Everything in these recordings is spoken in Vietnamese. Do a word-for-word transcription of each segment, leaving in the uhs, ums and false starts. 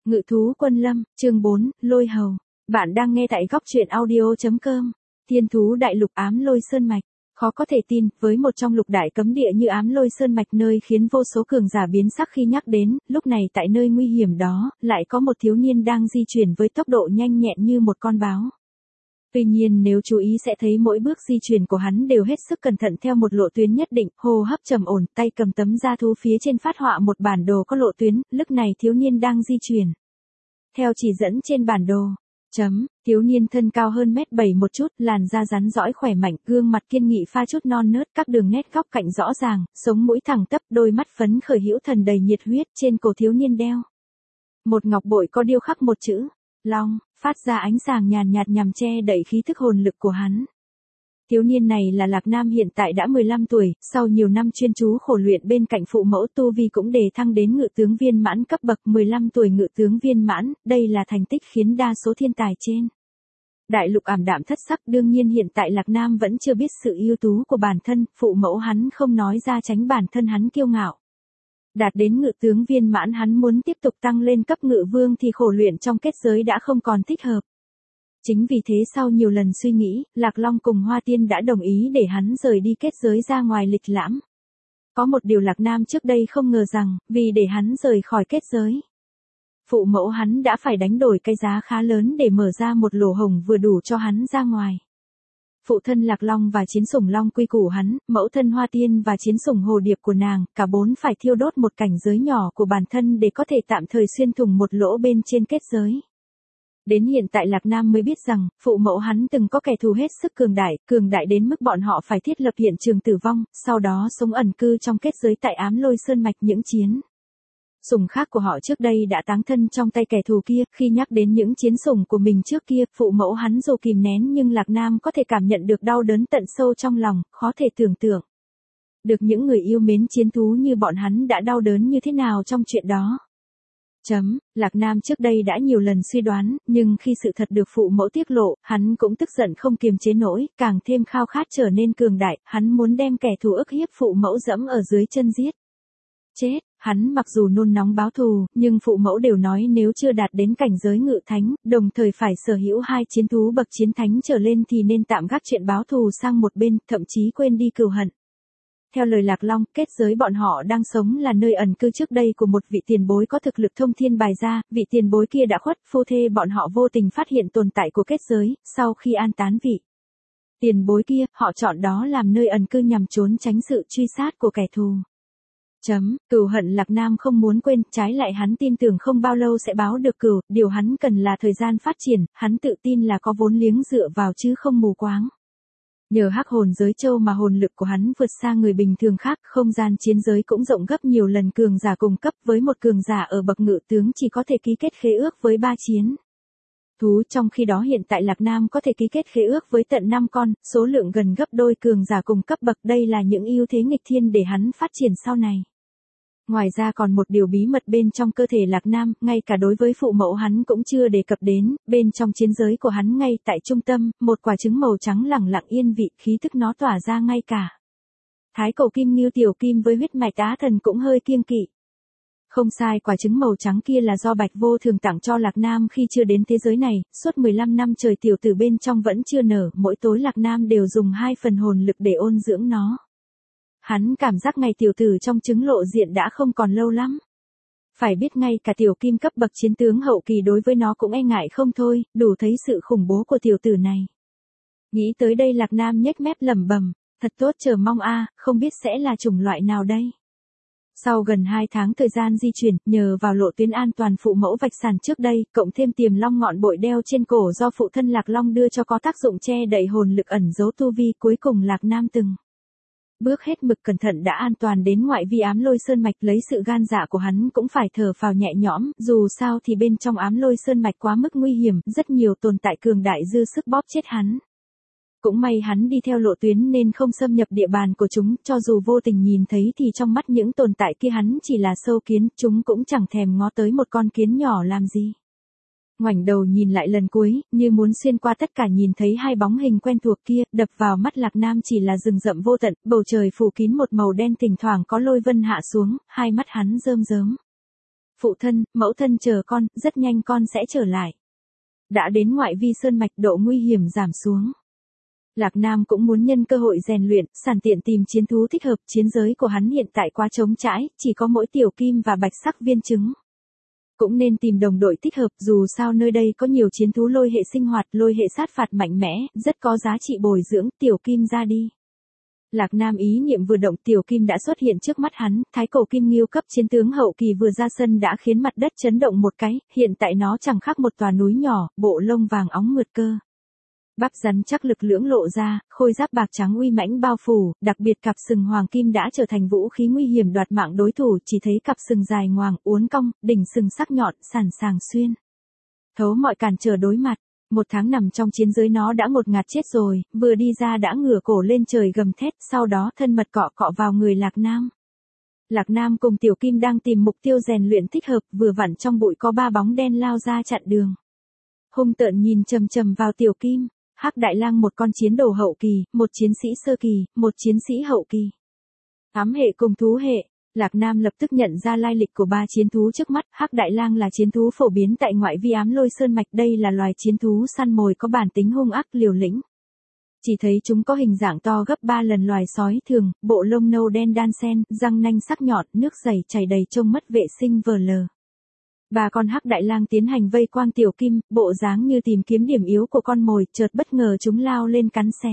Ngự thú quân lâm, chương bốn, lôi hầu. Bạn đang nghe tại góc truyện audio.com. Thiên thú đại lục ám lôi sơn mạch. Khó có thể tin, với một trong lục đại cấm địa như ám lôi sơn mạch nơi khiến vô số cường giả biến sắc khi nhắc đến, lúc này tại nơi nguy hiểm đó, lại có một thiếu niên đang di chuyển với tốc độ nhanh nhẹn như một con báo. Tuy nhiên nếu chú ý sẽ thấy mỗi bước di chuyển của hắn đều hết sức cẩn thận theo một lộ tuyến nhất định, hô hấp trầm ổn, tay cầm tấm da thú phía trên phát họa một bản đồ có lộ tuyến, lúc này thiếu niên đang di chuyển theo chỉ dẫn trên bản đồ. Chấm, thiếu niên thân cao hơn mét bảy một chút, làn da rắn rõi khỏe mạnh, gương mặt kiên nghị pha chút non nớt, các đường nét góc cạnh rõ ràng, sống mũi thẳng tắp, đôi mắt phấn khởi hữu thần đầy nhiệt huyết, trên cổ thiếu niên đeo một ngọc bội có điêu khắc một chữ Long, phát ra ánh sáng nhàn nhạt nhằm che đậy khí thức hồn lực của hắn. Thiếu niên này là Lạc Nam, hiện tại đã mười lăm tuổi, sau nhiều năm chuyên chú khổ luyện bên cạnh phụ mẫu, tu vi cũng đề thăng đến ngự tướng viên mãn cấp bậc. Mười lăm tuổi ngự tướng viên mãn, đây là thành tích khiến đa số thiên tài trên đại lục ảm đạm thất sắc. Đương nhiên hiện tại Lạc Nam vẫn chưa biết sự ưu tú của bản thân, phụ mẫu hắn không nói ra tránh bản thân hắn kiêu ngạo. Đạt đến ngự tướng viên mãn, hắn muốn tiếp tục tăng lên cấp ngự vương thì khổ luyện trong kết giới đã không còn thích hợp. Chính vì thế sau nhiều lần suy nghĩ, Lạc Long cùng Hoa Tiên đã đồng ý để hắn rời đi kết giới ra ngoài lịch lãm. Có một điều Lạc Nam trước đây không ngờ rằng, vì để hắn rời khỏi kết giới, phụ mẫu hắn đã phải đánh đổi cái giá khá lớn để mở ra một lỗ hổng vừa đủ cho hắn ra ngoài. Phụ thân Lạc Long và chiến sủng Long Quy của hắn, mẫu thân Hoa Tiên và chiến sủng Hồ Điệp của nàng, cả bốn phải thiêu đốt một cảnh giới nhỏ của bản thân để có thể tạm thời xuyên thủng một lỗ bên trên kết giới. Đến hiện tại Lạc Nam mới biết rằng, phụ mẫu hắn từng có kẻ thù hết sức cường đại, cường đại đến mức bọn họ phải thiết lập hiện trường tử vong, sau đó sống ẩn cư trong kết giới tại ám lôi sơn mạch. Những chiến sủng khác của họ trước đây đã táng thân trong tay kẻ thù kia. Khi nhắc đến những chiến sủng của mình trước kia, phụ mẫu hắn dù kìm nén nhưng Lạc Nam có thể cảm nhận được đau đớn tận sâu trong lòng, khó thể tưởng tượng được những người yêu mến chiến thú như bọn hắn đã đau đớn như thế nào trong chuyện đó. Chấm, Lạc Nam trước đây đã nhiều lần suy đoán, nhưng khi sự thật được phụ mẫu tiết lộ, hắn cũng tức giận không kiềm chế nổi, càng thêm khao khát trở nên cường đại, hắn muốn đem kẻ thù ức hiếp phụ mẫu dẫm ở dưới chân giết chết. Hắn mặc dù nôn nóng báo thù, nhưng phụ mẫu đều nói nếu chưa đạt đến cảnh giới ngự thánh, đồng thời phải sở hữu hai chiến thú bậc chiến thánh trở lên thì nên tạm gác chuyện báo thù sang một bên, thậm chí quên đi cừu hận. Theo lời Lạc Long, kết giới bọn họ đang sống là nơi ẩn cư trước đây của một vị tiền bối có thực lực thông thiên bài gia. Vị tiền bối kia đã khuất, phu thê bọn họ vô tình phát hiện tồn tại của kết giới, sau khi an táng vị tiền bối kia, họ chọn đó làm nơi ẩn cư nhằm trốn tránh sự truy sát của kẻ thù. Chấm, cừu hận Lạc Nam không muốn quên, trái lại hắn tin tưởng không bao lâu sẽ báo được cừu, điều hắn cần là thời gian phát triển, hắn tự tin là có vốn liếng dựa vào chứ không mù quáng. Nhờ hắc hồn giới châu mà hồn lực của hắn vượt xa người bình thường khác, không gian chiến giới cũng rộng gấp nhiều lần cường giả cùng cấp. Với một cường giả ở bậc ngự tướng chỉ có thể ký kết khế ước với ba chiến thú, trong khi đó hiện tại Lạc Nam có thể ký kết khế ước với tận năm con, số lượng gần gấp đôi cường giả cùng cấp bậc. Đây là những ưu thế nghịch thiên để hắn phát triển sau này. Ngoài ra còn một điều bí mật bên trong cơ thể Lạc Nam, ngay cả đối với phụ mẫu hắn cũng chưa đề cập đến, bên trong chiến giới của hắn ngay tại trung tâm, một quả trứng màu trắng lẳng lặng yên vị, khí thức nó tỏa ra ngay cả thái cổ kim ngưu tiểu kim với huyết mạch Á Thần cũng hơi kiêng kỵ. Không sai, quả trứng màu trắng kia là do Bạch Vô Thường tặng cho Lạc Nam khi chưa đến thế giới này, suốt mười lăm năm trời tiểu tử bên trong vẫn chưa nở, mỗi tối Lạc Nam đều dùng hai phần hồn lực để ôn dưỡng nó. Hắn cảm giác ngày tiểu tử trong trứng lộ diện đã không còn lâu lắm. Phải biết ngay cả tiểu kim cấp bậc chiến tướng hậu kỳ đối với nó cũng e ngại không thôi, đủ thấy sự khủng bố của tiểu tử này. Nghĩ tới đây Lạc Nam nhếch mép lẩm bẩm, thật tốt, chờ mong a, không biết sẽ là chủng loại nào đây. Sau gần hai tháng thời gian di chuyển, nhờ vào lộ tuyến an toàn phụ mẫu vạch sàn trước đây, cộng thêm tiềm long ngọn bội đeo trên cổ do phụ thân Lạc Long đưa cho có tác dụng che đậy hồn lực ẩn giấu tu vi, cuối cùng Lạc Nam từng bước hết mực cẩn thận đã an toàn đến ngoại vi ám lôi sơn mạch. Lấy sự gan dạ của hắn cũng phải thở phào nhẹ nhõm, dù sao thì bên trong ám lôi sơn mạch quá mức nguy hiểm, rất nhiều tồn tại cường đại dư sức bóp chết hắn. Cũng may hắn đi theo lộ tuyến nên không xâm nhập địa bàn của chúng, cho dù vô tình nhìn thấy thì trong mắt những tồn tại kia hắn chỉ là sâu kiến, chúng cũng chẳng thèm ngó tới một con kiến nhỏ làm gì. Ngoảnh đầu nhìn lại lần cuối, như muốn xuyên qua tất cả nhìn thấy hai bóng hình quen thuộc kia, đập vào mắt Lạc Nam chỉ là rừng rậm vô tận, bầu trời phủ kín một màu đen, thỉnh thoảng có lôi vân hạ xuống, hai mắt hắn rơm rớm. phụ thân, mẫu thân chờ con, rất nhanh con sẽ trở lại. Đã đến ngoại vi sơn mạch độ nguy hiểm giảm xuống. Lạc Nam cũng muốn nhân cơ hội rèn luyện, sẵn tiện tìm chiến thú thích hợp, chiến giới của hắn hiện tại quá trống trải, chỉ có mỗi tiểu kim và bạch sắc viên trứng. Cũng nên tìm đồng đội thích hợp, dù sao nơi đây có nhiều chiến thú lôi hệ sinh hoạt, lôi hệ sát phạt mạnh mẽ, rất có giá trị bồi dưỡng, tiểu kim ra đi. Lạc Nam ý niệm vừa động, tiểu kim đã xuất hiện trước mắt hắn, thái cổ kim nghiêu cấp chiến tướng hậu kỳ vừa ra sân đã khiến mặt đất chấn động một cái, hiện tại nó chẳng khác một tòa núi nhỏ, bộ lông vàng óng mượt cơ. Bắp rắn chắc lực lưỡng lộ ra, khôi giáp bạc trắng uy mãnh bao phủ, đặc biệt cặp sừng hoàng kim đã trở thành vũ khí nguy hiểm đoạt mạng đối thủ, chỉ thấy cặp sừng dài ngoằng, uốn cong, đỉnh sừng sắc nhọn, sẵn sàng xuyên thấu mọi cản trở đối mặt. Một tháng nằm trong chiến giới nó đã ngột ngạt chết rồi, vừa đi ra đã ngửa cổ lên trời gầm thét, sau đó thân mật cọ cọ vào người Lạc Nam. Lạc Nam cùng tiểu kim đang tìm mục tiêu rèn luyện thích hợp, vừa vặn trong bụi có ba bóng đen lao ra chặn đường. Hung tợn nhìn chầm chầm vào tiểu kim. Hắc Đại Lang một con chiến đồ hậu kỳ, một chiến sĩ sơ kỳ, một chiến sĩ hậu kỳ. Ám hệ cùng thú hệ, Lạc Nam lập tức nhận ra lai lịch của ba chiến thú trước mắt. Hắc Đại Lang là chiến thú phổ biến tại ngoại vi Ám Lôi Sơn mạch, đây là loài chiến thú săn mồi có bản tính hung ác liều lĩnh. Chỉ thấy chúng có hình dạng to gấp ba lần loài sói thường, bộ lông nâu đen đan xen, răng nanh sắc nhọn, nước dày chảy đầy trông mất vệ sinh vờ lờ. Ba con Hắc Đại Lang tiến hành vây quanh tiểu kim, bộ dáng như tìm kiếm điểm yếu của con mồi, chợt bất ngờ chúng lao lên cắn xé.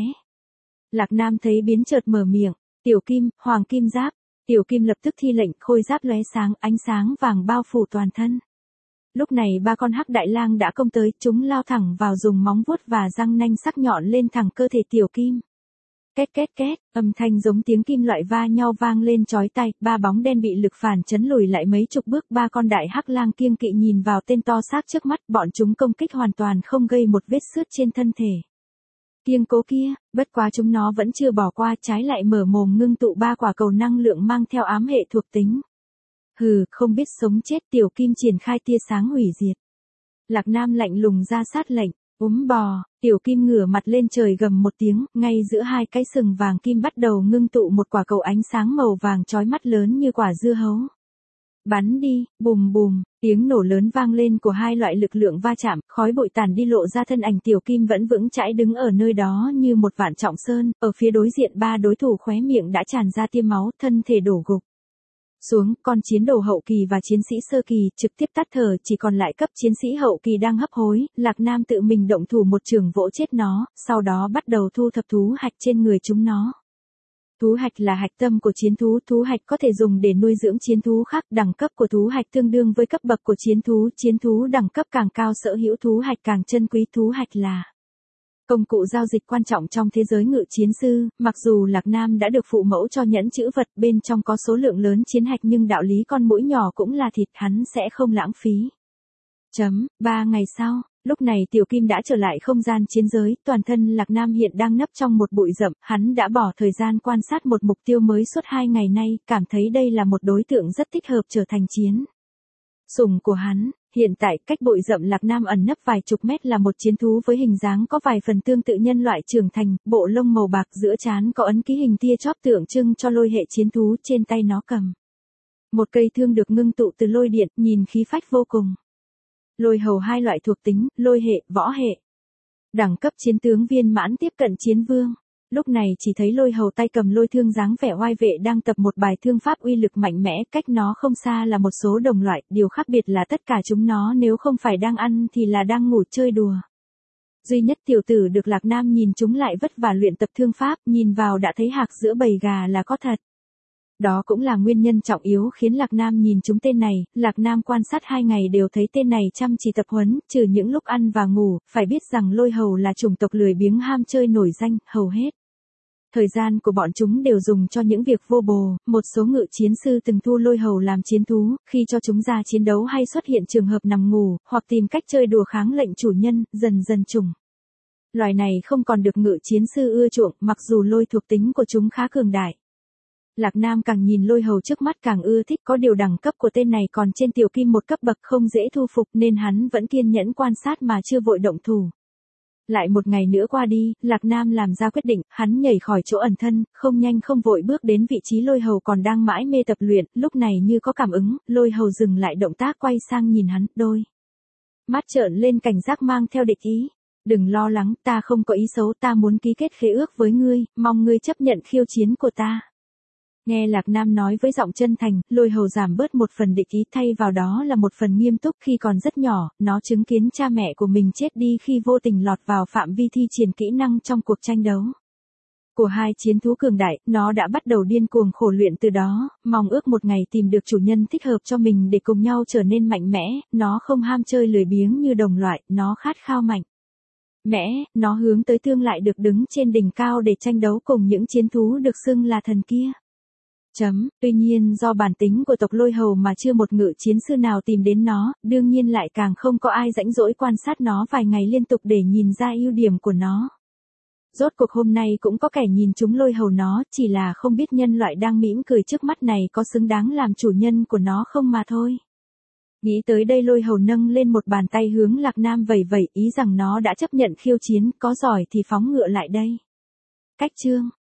Lạc Nam thấy biến chợt mở miệng, tiểu kim, hoàng kim giáp. Tiểu kim lập tức thi lệnh, khôi giáp lóe sáng, ánh sáng vàng bao phủ toàn thân. Lúc này ba con Hắc Đại Lang đã công tới, chúng lao thẳng vào dùng móng vuốt và răng nanh sắc nhọn lên thẳng cơ thể tiểu kim. Két két két, âm thanh giống tiếng kim loại va nhau vang lên chói tai, ba bóng đen bị lực phản chấn lùi lại mấy chục bước, ba con đại hắc lang kiêng kỵ nhìn vào tên to xác trước mắt, bọn chúng công kích hoàn toàn không gây một vết xước trên thân thể. Kiêng cố kia, bất quá chúng nó vẫn chưa bỏ qua, trái lại mở mồm ngưng tụ ba quả cầu năng lượng mang theo ám hệ thuộc tính. Hừ, không biết sống chết, tiểu kim triển khai tia sáng hủy diệt. Lạc Nam lạnh lùng ra sát lệnh. Úm bò, tiểu kim ngửa mặt lên trời gầm một tiếng, ngay giữa hai cái sừng vàng kim bắt đầu ngưng tụ một quả cầu ánh sáng màu vàng chói mắt lớn như quả dưa hấu. Bắn đi, bùm bùm, tiếng nổ lớn vang lên của hai loại lực lượng va chạm, khói bụi tàn đi lộ ra thân ảnh tiểu kim vẫn vững chãi đứng ở nơi đó như một vạn trọng sơn, ở phía đối diện ba đối thủ khóe miệng đã tràn ra tia máu, thân thể đổ gục xuống, con chiến đồ hậu kỳ và chiến sĩ sơ kỳ trực tiếp tắt thở, chỉ còn lại cấp chiến sĩ hậu kỳ đang hấp hối. Lạc Nam tự mình động thủ một trường vỗ chết nó, sau đó bắt đầu thu thập thú hạch trên người chúng nó. Thú hạch là hạch tâm của chiến thú, thú hạch có thể dùng để nuôi dưỡng chiến thú khác, đẳng cấp của thú hạch tương đương với cấp bậc của chiến thú, chiến thú đẳng cấp càng cao sở hữu thú hạch càng chân quý, thú hạch là công cụ giao dịch quan trọng trong thế giới ngự chiến sư, mặc dù Lạc Nam đã được phụ mẫu cho nhẫn chữ vật bên trong có số lượng lớn chiến hạch nhưng đạo lý con muỗi nhỏ cũng là thịt, hắn sẽ không lãng phí. Chấm, ba ngày sau, lúc này tiểu kim đã trở lại không gian chiến giới, toàn thân Lạc Nam hiện đang nấp trong một bụi rậm, hắn đã bỏ thời gian quan sát một mục tiêu mới suốt hai ngày nay, cảm thấy đây là một đối tượng rất thích hợp trở thành chiến sủng của hắn. Hiện tại, cách bụi rậm Lạc Nam ẩn nấp vài chục mét là một chiến thú với hình dáng có vài phần tương tự nhân loại trưởng thành, bộ lông màu bạc, giữa trán có ấn ký hình tia chóp tượng trưng cho lôi hệ chiến thú, trên tay nó cầm một cây thương được ngưng tụ từ lôi điện, nhìn khí phách vô cùng. Lôi hầu hai loại thuộc tính, lôi hệ, võ hệ. Đẳng cấp chiến tướng viên mãn tiếp cận chiến vương. Lúc này chỉ thấy lôi hầu tay cầm lôi thương dáng vẻ oai vệ đang tập một bài thương pháp uy lực mạnh mẽ, cách nó không xa là một số đồng loại, điều khác biệt là tất cả chúng nó nếu không phải đang ăn thì là đang ngủ chơi đùa. Duy nhất tiểu tử được Lạc Nam nhìn chúng lại vất vả luyện tập thương pháp, nhìn vào đã thấy hạc giữa bầy gà là có thật. Đó cũng là nguyên nhân trọng yếu khiến Lạc Nam nhìn chúng tên này, Lạc Nam quan sát hai ngày đều thấy tên này chăm chỉ tập huấn, trừ những lúc ăn và ngủ, phải biết rằng lôi hầu là chủng tộc lười biếng ham chơi nổi danh, hầu hết thời gian của bọn chúng đều dùng cho những việc vô bổ, một số ngự chiến sư từng thu lôi hầu làm chiến thú, khi cho chúng ra chiến đấu hay xuất hiện trường hợp nằm ngủ, hoặc tìm cách chơi đùa kháng lệnh chủ nhân, dần dần chủng loài này không còn được ngự chiến sư ưa chuộng, mặc dù lôi thuộc tính của chúng khá cường đại. Lạc Nam càng nhìn lôi hầu trước mắt càng ưa thích, có điều đẳng cấp của tên này còn trên tiểu kim một cấp bậc không dễ thu phục nên hắn vẫn kiên nhẫn quan sát mà chưa vội động thủ. Lại một ngày nữa qua đi, Lạc Nam làm ra quyết định, hắn nhảy khỏi chỗ ẩn thân, không nhanh không vội bước đến vị trí Lôi Hầu còn đang mãi mê tập luyện, lúc này như có cảm ứng, Lôi Hầu dừng lại động tác quay sang nhìn hắn, đôi mắt trợn lên cảnh giác mang theo địch ý. Đừng lo lắng, ta không có ý xấu, ta muốn ký kết khế ước với ngươi, mong ngươi chấp nhận khiêu chiến của ta. Nghe Lạc Nam nói với giọng chân thành, Lôi Hầu giảm bớt một phần địch ý thay vào đó là một phần nghiêm túc. Khi còn rất nhỏ, nó chứng kiến cha mẹ của mình chết đi khi vô tình lọt vào phạm vi thi triển kỹ năng trong cuộc tranh đấu của hai chiến thú cường đại, nó đã bắt đầu điên cuồng khổ luyện từ đó, mong ước một ngày tìm được chủ nhân thích hợp cho mình để cùng nhau trở nên mạnh mẽ. Nó không ham chơi lười biếng như đồng loại, nó khát khao mạnh mẽ, nó hướng tới tương lai được đứng trên đỉnh cao để tranh đấu cùng những chiến thú được xưng là thần kia. Chấm, tuy nhiên do bản tính của tộc Lôi Hầu mà chưa một ngự chiến sư nào tìm đến nó, đương nhiên lại càng không có ai rãnh rỗi quan sát nó vài ngày liên tục để nhìn ra ưu điểm của nó. Rốt cuộc hôm nay cũng có kẻ nhìn trúng Lôi Hầu nó, chỉ là không biết nhân loại đang mỉm cười trước mắt này có xứng đáng làm chủ nhân của nó không mà thôi. Nghĩ tới đây Lôi Hầu nâng lên một bàn tay hướng Lạc Nam vẩy vẩy, ý rằng nó đã chấp nhận khiêu chiến, có giỏi thì phóng ngựa lại đây. Cách chương